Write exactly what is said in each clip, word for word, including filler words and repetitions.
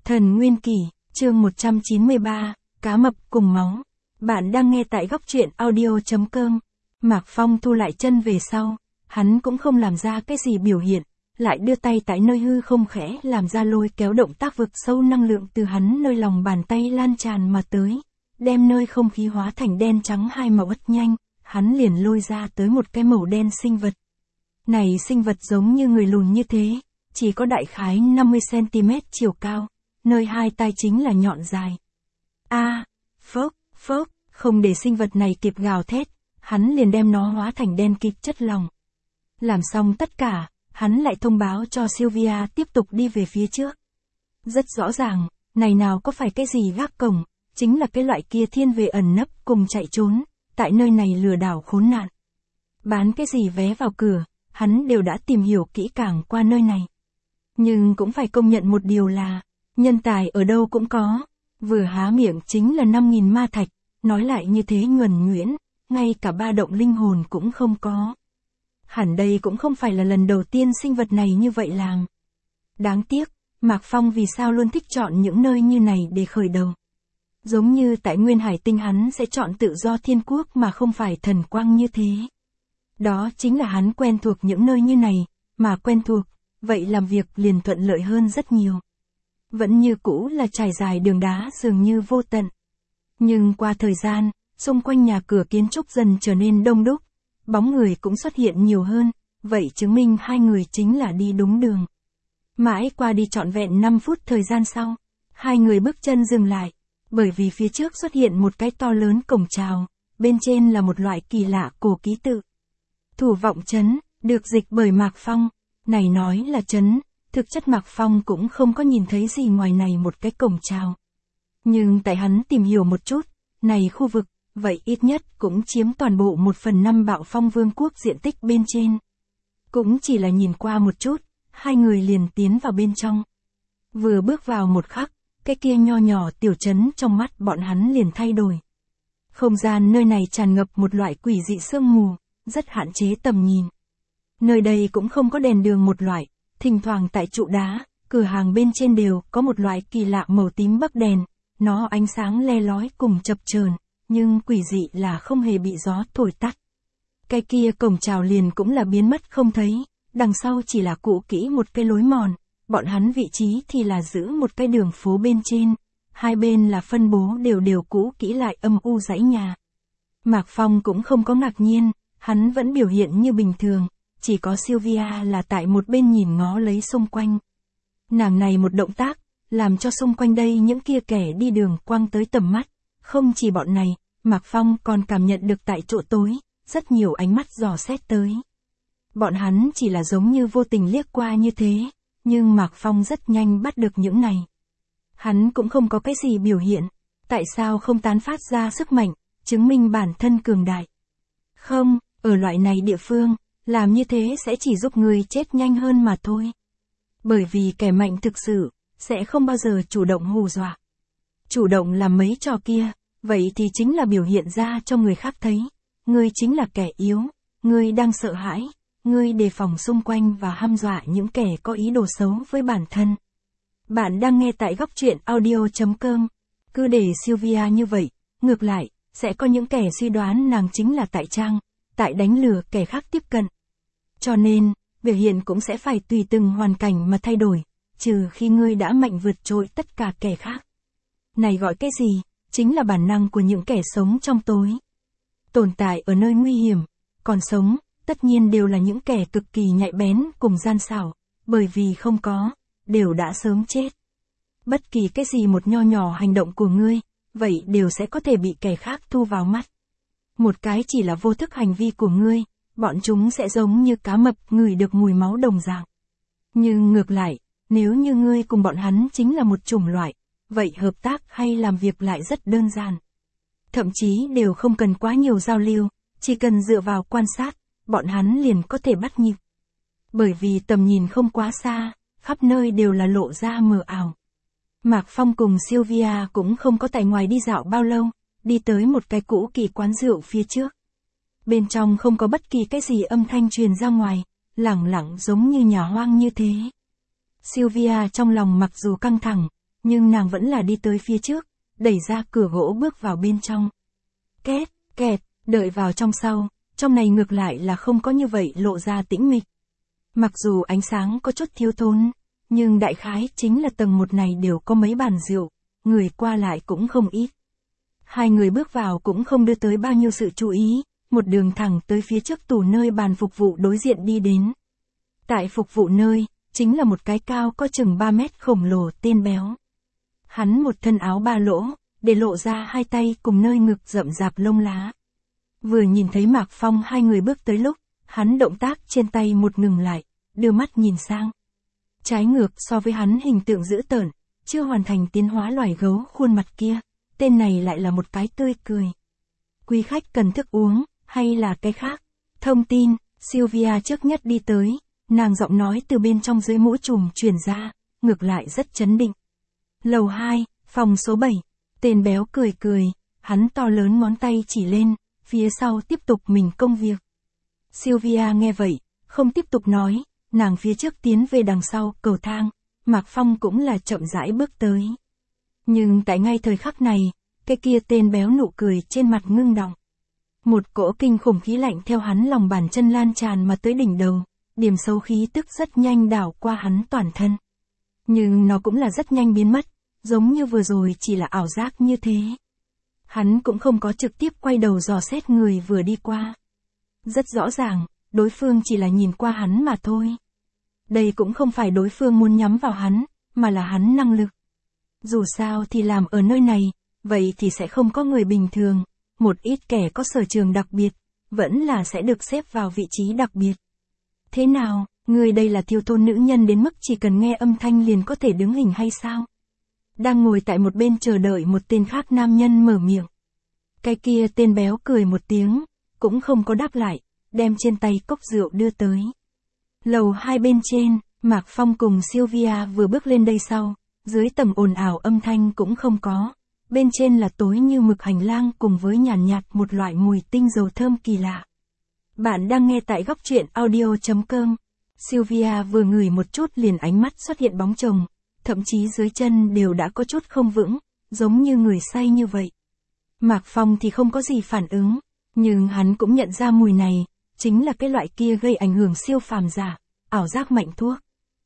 Thần Nguyên Kỷ, chương một trăm chín mươi ba, Cá mập cùng máu. Bạn đang nghe tại góc truyện audio chấm com. Mạc Phong thu lại chân về sau, hắn cũng không làm ra cái gì biểu hiện, lại đưa tay tại nơi hư không khẽ làm ra lôi kéo động tác vực sâu năng lượng từ hắn nơi lòng bàn tay lan tràn mà tới, đem nơi không khí hóa thành đen trắng hai màu ất nhanh, hắn liền lôi ra tới một cái màu đen sinh vật. Này sinh vật giống như người lùn như thế, chỉ có đại khái năm mươi xăng ti mét chiều cao, nơi hai tai chính là nhọn dài. A, à, phốc, phốc, không để sinh vật này kịp gào thét, hắn liền đem nó hóa thành đen kịt chất lỏng. Làm xong tất cả, hắn lại thông báo cho Sylvia tiếp tục đi về phía trước. Rất rõ ràng, này nào có phải cái gì gác cổng, chính là cái loại kia thiên về ẩn nấp cùng chạy trốn, tại nơi này lừa đảo khốn nạn. Bán cái gì vé vào cửa, hắn đều đã tìm hiểu kỹ càng qua nơi này. Nhưng cũng phải công nhận một điều là, nhân tài ở đâu cũng có, vừa há miệng chính là năm nghìn ma thạch, nói lại như thế nhuần nhuyễn, ngay cả ba động linh hồn cũng không có. Hẳn đây cũng không phải là lần đầu tiên sinh vật này như vậy làm. Đáng tiếc, Mạc Phong vì sao luôn thích chọn những nơi như này để khởi đầu. Giống như tại Nguyên Hải Tinh hắn sẽ chọn tự do thiên quốc mà không phải thần quang như thế. Đó chính là hắn quen thuộc những nơi như này, mà quen thuộc, vậy làm việc liền thuận lợi hơn rất nhiều. Vẫn như cũ là trải dài đường đá dường như vô tận. Nhưng qua thời gian, xung quanh nhà cửa kiến trúc dần trở nên đông đúc, bóng người cũng xuất hiện nhiều hơn, vậy chứng minh hai người chính là đi đúng đường. Mãi qua đi trọn vẹn năm phút thời gian sau, hai người bước chân dừng lại, bởi vì phía trước xuất hiện một cái to lớn cổng chào, bên trên là một loại kỳ lạ cổ ký tự. Thủ vọng trấn, được dịch bởi Mạc Phong, này nói là trấn, thực chất Mạc Phong cũng không có nhìn thấy gì ngoài này một cái cổng chào. Nhưng tại hắn tìm hiểu một chút, này khu vực, vậy ít nhất cũng chiếm toàn bộ một phần năm Bạo Phong Vương quốc diện tích bên trên. Cũng chỉ là nhìn qua một chút, hai người liền tiến vào bên trong. Vừa bước vào một khắc, cái kia nho nhỏ tiểu trấn trong mắt bọn hắn liền thay đổi. Không gian nơi này tràn ngập một loại quỷ dị sương mù, rất hạn chế tầm nhìn. Nơi đây cũng không có đèn đường một loại, thỉnh thoảng tại trụ đá, cửa hàng bên trên đều có một loại kỳ lạ màu tím bắc đèn, nó ánh sáng le lói cùng chập chờn, nhưng quỷ dị là không hề bị gió thổi tắt. Cái kia cổng chào liền cũng là biến mất không thấy, đằng sau chỉ là cũ kỹ một cái lối mòn, bọn hắn vị trí thì là giữ một cái đường phố bên trên, hai bên là phân bố đều đều cũ kỹ lại âm u dãy nhà. Mạc Phong cũng không có ngạc nhiên, hắn vẫn biểu hiện như bình thường, chỉ có Sylvia là tại một bên nhìn ngó lấy xung quanh. Nàng này một động tác, làm cho xung quanh đây những kia kẻ đi đường quăng tới tầm mắt, không chỉ bọn này, Mạc Phong còn cảm nhận được tại chỗ tối, rất nhiều ánh mắt dò xét tới. Bọn hắn chỉ là giống như vô tình liếc qua như thế, nhưng Mạc Phong rất nhanh bắt được những này. Hắn cũng không có cái gì biểu hiện, tại sao không tán phát ra sức mạnh, chứng minh bản thân cường đại. Không, ở loại này địa phương, làm như thế sẽ chỉ giúp người chết nhanh hơn mà thôi. Bởi vì kẻ mạnh thực sự, sẽ không bao giờ chủ động hù dọa. Chủ động làm mấy trò kia, vậy thì chính là biểu hiện ra cho người khác thấy. Ngươi chính là kẻ yếu, ngươi đang sợ hãi, ngươi đề phòng xung quanh và hăm dọa những kẻ có ý đồ xấu với bản thân. Bạn đang nghe tại góc truyện audio chấm com. Cứ để Sylvia như vậy, ngược lại, sẽ có những kẻ suy đoán nàng chính là tại trang, tại đánh lừa kẻ khác tiếp cận. Cho nên, biểu hiện cũng sẽ phải tùy từng hoàn cảnh mà thay đổi, trừ khi ngươi đã mạnh vượt trội tất cả kẻ khác. Này gọi cái gì? Chính là bản năng của những kẻ sống trong tối. Tồn tại ở nơi nguy hiểm, còn sống, tất nhiên đều là những kẻ cực kỳ nhạy bén cùng gian xảo, bởi vì không có, đều đã sớm chết. Bất kỳ cái gì một nho nhỏ hành động của ngươi, vậy đều sẽ có thể bị kẻ khác thu vào mắt. Một cái chỉ là vô thức hành vi của ngươi, bọn chúng sẽ giống như cá mập ngửi được mùi máu đồng dạng. Nhưng ngược lại, nếu như ngươi cùng bọn hắn chính là một chủng loại, vậy hợp tác hay làm việc lại rất đơn giản. Thậm chí đều không cần quá nhiều giao lưu, chỉ cần dựa vào quan sát, bọn hắn liền có thể bắt nhịp. Bởi vì tầm nhìn không quá xa, khắp nơi đều là lộ ra mờ ảo. Mạc Phong cùng Sylvia cũng không có tại ngoài đi dạo bao lâu, đi tới một cái cũ kỳ quán rượu phía trước. Bên trong không có bất kỳ cái gì âm thanh truyền ra ngoài, lẳng lặng giống như nhà hoang như thế. Sylvia trong lòng mặc dù căng thẳng, nhưng nàng vẫn là đi tới phía trước, đẩy ra cửa gỗ bước vào bên trong. Két, kẹt, đợi vào trong sau, trong này ngược lại là không có như vậy lộ ra tĩnh mịch. Mặc dù ánh sáng có chút thiếu thốn, nhưng đại khái chính là tầng một này đều có mấy bàn rượu, người qua lại cũng không ít. Hai người bước vào cũng không đưa tới bao nhiêu sự chú ý, một đường thẳng tới phía trước tủ nơi bàn phục vụ đối diện đi đến. Tại phục vụ nơi, chính là một cái cao có chừng ba mét khổng lồ tên Béo. Hắn một thân áo ba lỗ, để lộ ra hai tay cùng nơi ngực rậm rạp lông lá. Vừa nhìn thấy Mạc Phong hai người bước tới lúc, hắn động tác trên tay một ngừng lại, đưa mắt nhìn sang. Trái ngược so với hắn hình tượng dữ tợn, chưa hoàn thành tiến hóa loài gấu khuôn mặt kia, tên này lại là một cái tươi cười. Quý khách cần thức uống, hay là cái khác? Thông tin, Sylvia trước nhất đi tới, nàng giọng nói từ bên trong dưới mũ trùm truyền ra, ngược lại rất chấn định. Lầu hai, phòng số bảy, tên Béo cười cười, hắn to lớn ngón tay chỉ lên, phía sau tiếp tục mình công việc. Sylvia nghe vậy, không tiếp tục nói, nàng phía trước tiến về đằng sau cầu thang, Mạc Phong cũng là chậm rãi bước tới. Nhưng tại ngay thời khắc này, cái kia tên Béo nụ cười trên mặt ngưng đọng. Một cỗ kinh khủng khí lạnh theo hắn lòng bàn chân lan tràn mà tới đỉnh đầu, điểm xấu khí tức rất nhanh đảo qua hắn toàn thân. Nhưng nó cũng là rất nhanh biến mất, giống như vừa rồi chỉ là ảo giác như thế. Hắn cũng không có trực tiếp quay đầu dò xét người vừa đi qua. Rất rõ ràng, đối phương chỉ là nhìn qua hắn mà thôi. Đây cũng không phải đối phương muốn nhắm vào hắn, mà là hắn năng lực. Dù sao thì làm ở nơi này, vậy thì sẽ không có người bình thường, một ít kẻ có sở trường đặc biệt, vẫn là sẽ được xếp vào vị trí đặc biệt. Thế nào, người đây là thiêu thôn nữ nhân đến mức chỉ cần nghe âm thanh liền có thể đứng hình hay sao? Đang ngồi tại một bên chờ đợi một tên khác nam nhân mở miệng. Cái kia tên Béo cười một tiếng, cũng không có đáp lại, đem trên tay cốc rượu đưa tới. Lầu hai bên trên, Mạc Phong cùng Sylvia vừa bước lên đây sau, dưới tầng ồn ào âm thanh cũng không có. Bên trên là tối như mực hành lang cùng với nhàn nhạt, nhạt một loại mùi tinh dầu thơm kỳ lạ. Bạn đang nghe tại góc truyện audio chấm com. Sylvia vừa ngửi một chút liền ánh mắt xuất hiện bóng chồng, thậm chí dưới chân đều đã có chút không vững, giống như người say như vậy. Mạc Phong thì không có gì phản ứng, nhưng hắn cũng nhận ra mùi này, chính là cái loại kia gây ảnh hưởng siêu phàm giả, ảo giác mạnh thuốc.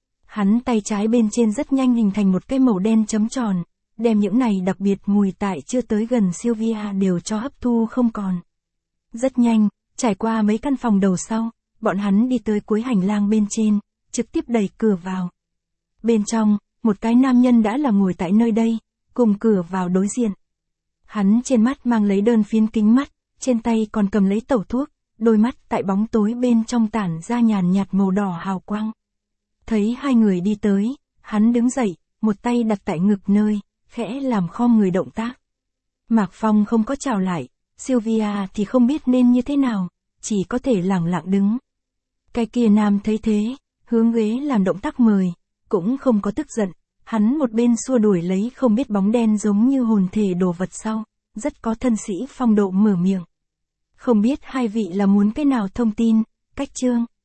Hắn tay trái bên trên rất nhanh hình thành một cái màu đen chấm tròn, đem những này đặc biệt mùi tại chưa tới gần Sylvia đều cho hấp thu không còn. Rất nhanh, trải qua mấy căn phòng đầu sau, bọn hắn đi tới cuối hành lang bên trên, trực tiếp đẩy cửa vào. Bên trong, một cái nam nhân đã là ngồi tại nơi đây, cùng cửa vào đối diện. Hắn trên mắt mang lấy đơn phiến kính mắt, trên tay còn cầm lấy tẩu thuốc, đôi mắt tại bóng tối bên trong tản ra nhàn nhạt màu đỏ hào quang. Thấy hai người đi tới, hắn đứng dậy, một tay đặt tại ngực nơi, khẽ làm khom người động tác. Mạc Phong không có chào lại, Sylvia thì không biết nên như thế nào, chỉ có thể lẳng lặng đứng. Cái kia nam thấy thế, hướng ghế làm động tác mời, cũng không có tức giận, hắn một bên xua đuổi lấy không biết bóng đen giống như hồn thể đồ vật sau, rất có thân sĩ phong độ mở miệng. Không biết hai vị là muốn cái nào thông tin, cách chương.